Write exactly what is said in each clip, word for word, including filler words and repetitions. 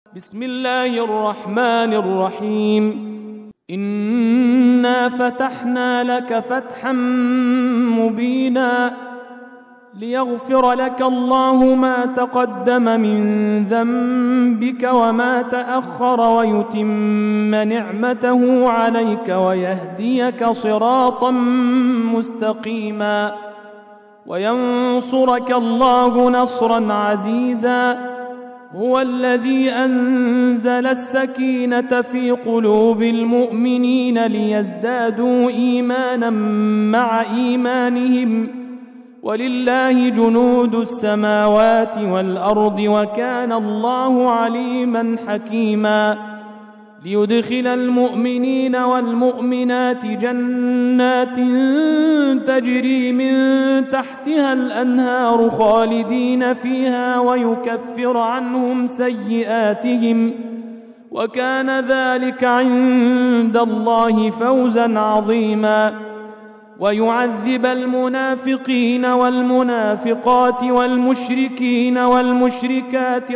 بسم الله الرحمن الرحيم إنا فتحنا لك فتحا مبينا ليغفر لك الله ما تقدم من ذنبك وما تأخر ويتم نعمته عليك ويهديك صراطا مستقيما وينصرك الله نصرا عزيزا هو الذي أنزل السكينة في قلوب المؤمنين ليزدادوا إيمانا مع إيمانهم ولله جنود السماوات والأرض وكان الله عليما حكيما ليدخل المؤمنين والمؤمنات جنات تجري من تحتها الأنهار خالدين فيها ويكفر عنهم سيئاتهم وكان ذلك عند الله فوزا عظيما ويعذب المنافقين والمنافقات والمشركين والمشركات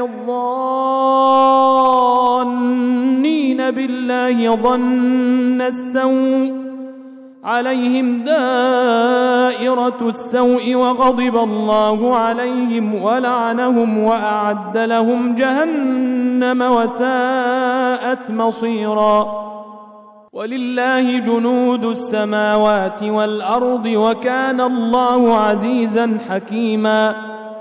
الظانين بالله ظن السوء عليهم دائرة السوء وغضب الله عليهم ولعنهم وأعد لهم جهنم وساءت مصيرا ولله جنود السماوات والأرض وكان الله عزيزا حكيما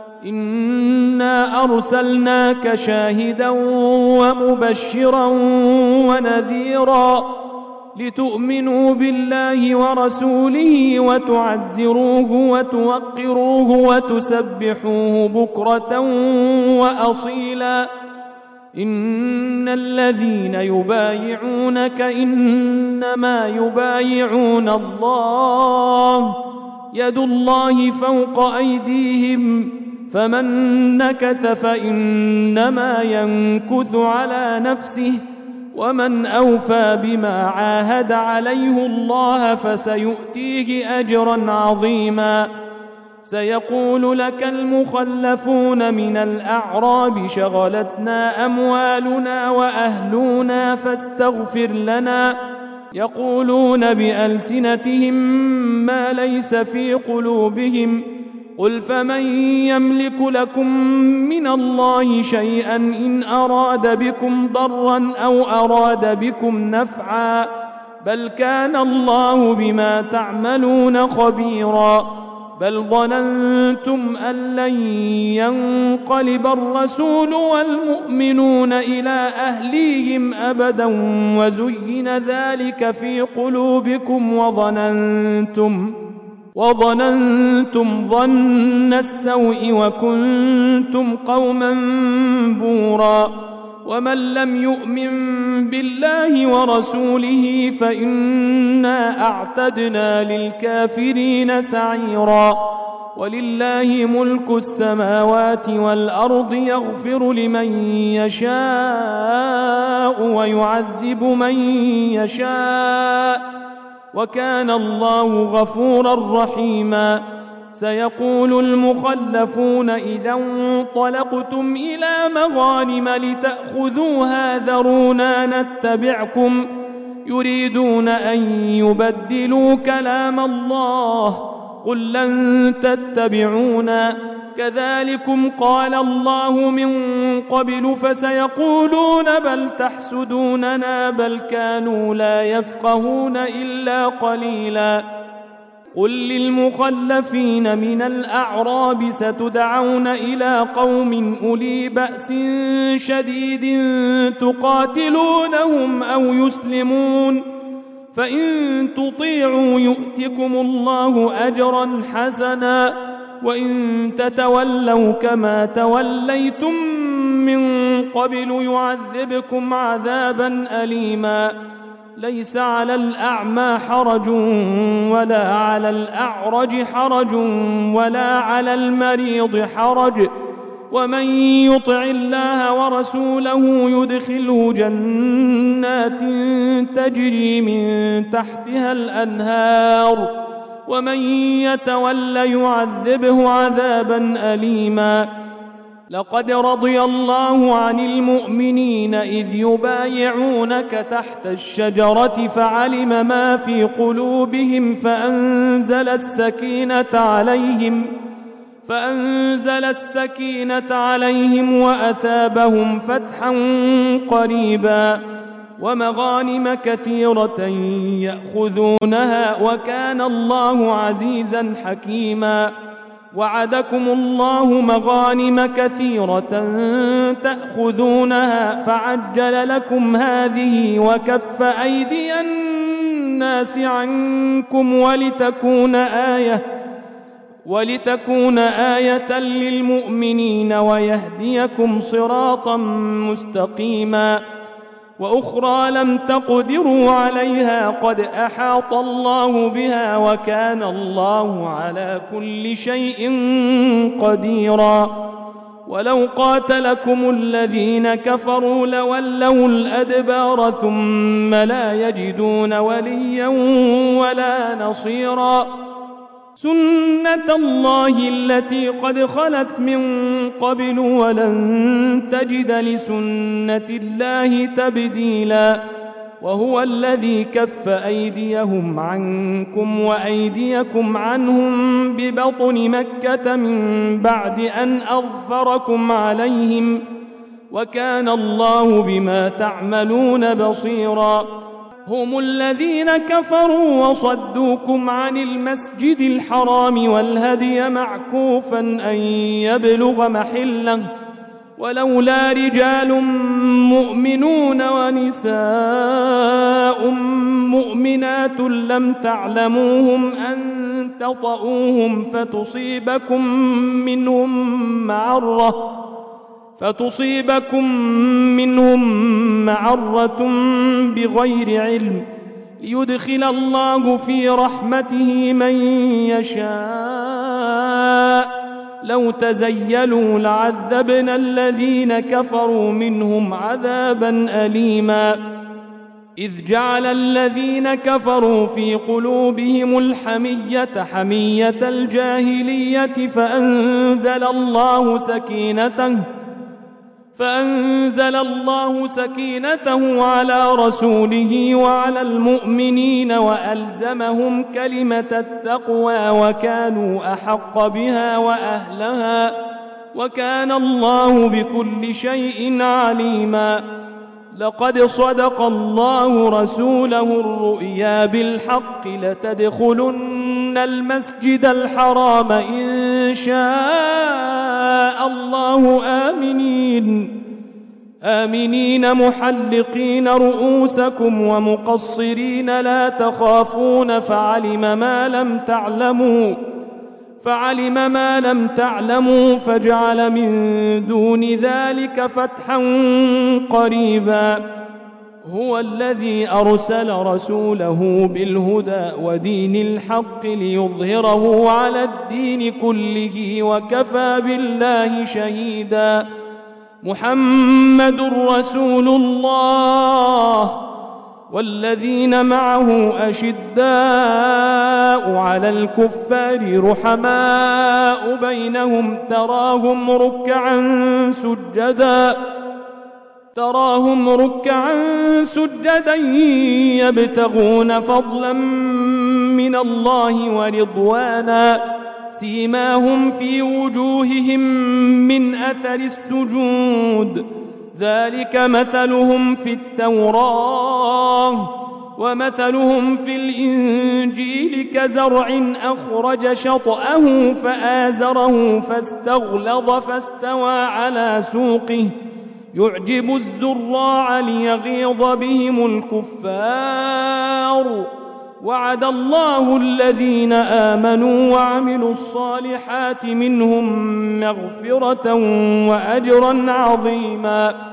إنا أرسلناك شاهدا ومبشرا ونذيرا لتؤمنوا بالله ورسوله وتعزروه وتوقروه وتسبحوه بكرة وأصيلا إن الذين يبايعونك إنما يبايعون الله يد الله فوق أيديهم فمن نكث فإنما ينكث على نفسه ومن أوفى بما عاهد عليه الله فسيؤتيه أجرا عظيما سيقول لك المخلفون من الأعراب شغلتنا أموالنا وأهلنا فاستغفر لنا يقولون بألسنتهم ما ليس في قلوبهم قل فمن يملك لكم من الله شيئا إن أراد بكم ضرا أو أراد بكم نفعا بل كان الله بما تعملون خبيرا بل ظننتم أن لن ينقلب الرسول والمؤمنون إلى أهليهم أبدا وزين ذلك في قلوبكم وظننتم وظننتم ظن السوء وكنتم قوما بورا ومن لم يؤمن بالله ورسوله فإنا أعتدنا للكافرين سعيرا ولله ملك السماوات والأرض يغفر لمن يشاء ويعذب من يشاء وكان الله غفورا رحيما سيقول المخلفون إذا انطلقتم إلى مغانم لتأخذوها ذرونا نتبعكم يريدون أن يبدلوا كلام الله قل لن تتبعونا كذلكم قال الله من قبل فسيقولون بل تحسدوننا بل كانوا لا يفقهون إلا قليلا قل للمخلفين من الأعراب ستدعون إلى قوم أولي بأس شديد تقاتلونهم أو يسلمون فإن تطيعوا يؤتكم الله أجرا حسنا وإن تتولوا كما توليتم من قبل يعذبكم عذابا أليما ليس على الأعمى حرج ولا على الأعرج حرج ولا على المريض حرج ومن يطع الله ورسوله يدخله جنات تجري من تحتها الأنهار ومن يتول يعذبه عذابا أليما لقد رضي الله عن المؤمنين إذ يبايعونك تحت الشجرة فعلم ما في قلوبهم فأنزل السكينة عليهم فأنزل السكينة عليهم وأثابهم فتحا قريبا ومغانم كثيرة يأخذونها وكان الله عزيزا حكيما. وعدكم الله مغانم كثيرة تأخذونها فعجل لكم هذه وكف أيدي الناس عنكم ولتكون آية ولتكون آية للمؤمنين ويهديكم صراطا مستقيما. وأخرى لم تقدروا عليها قد أحاط الله بها وكان الله على كل شيء قديرا. ولو قاتلكم الذين كفروا لولوا الأدبار ثم لا يجدون وليا ولا نصيرا. سنة الله التي قد خلت من قبل ولن تجد لسنة الله تبديلا. وهو الذي كف أيديهم عنكم وأيديكم عنهم ببطن مكة من بعد أن أظفركم عليهم وكان الله بما تعملون بصيرا. هم الذين كفروا وصدوكم عن المسجد الحرام والهدي معكوفا أن يبلغ محله ولولا رجال مؤمنون ونساء مؤمنات لم تعلموهم أن تطؤوهم فتصيبكم منهم معرة فتصيبكم منهم معرة بغير علم ليدخل الله في رحمته من يشاء. لو تزيلوا لعذبنا الذين كفروا منهم عذابا أليما. إذ جعل الذين كفروا في قلوبهم الحمية حمية الجاهلية فأنزل الله سكينته فأنزل الله سكينته على رسوله وعلى المؤمنين وألزمهم كلمة التقوى وكانوا أحق بها وأهلها وكان الله بكل شيء عليما. لقد صدق الله رسوله الرؤيا بالحق لتدخلن المسجد الحرام إن شاء الله آمنين آمنين محلقين رؤوسكم ومقصرين لا تخافون فعلم ما لم تعلموا فعلم ما لم تعلموا فجعل من دون ذلك فتحا قريبا. هو الذي أرسل رسوله بالهدى ودين الحق ليظهره على الدين كله وكفى بالله شهيدا. محمد رسول الله والذين معه أشداء على الكفار رحماء بينهم تراهم ركعا سجدا تراهم ركعا سجدا يبتغون فضلا من الله ورضوانا سيماهم في وجوههم من أثر السجود ذلك مثلهم في التوراة ومثلهم في الإنجيل كزرع أخرج شطأه فآزره فاستغلظ فاستوى على سوقه يعجب الزراع ليغيظ بهم الكفار. وعد الله الذين آمنوا وعملوا الصالحات منهم مغفرة وأجرا عظيما.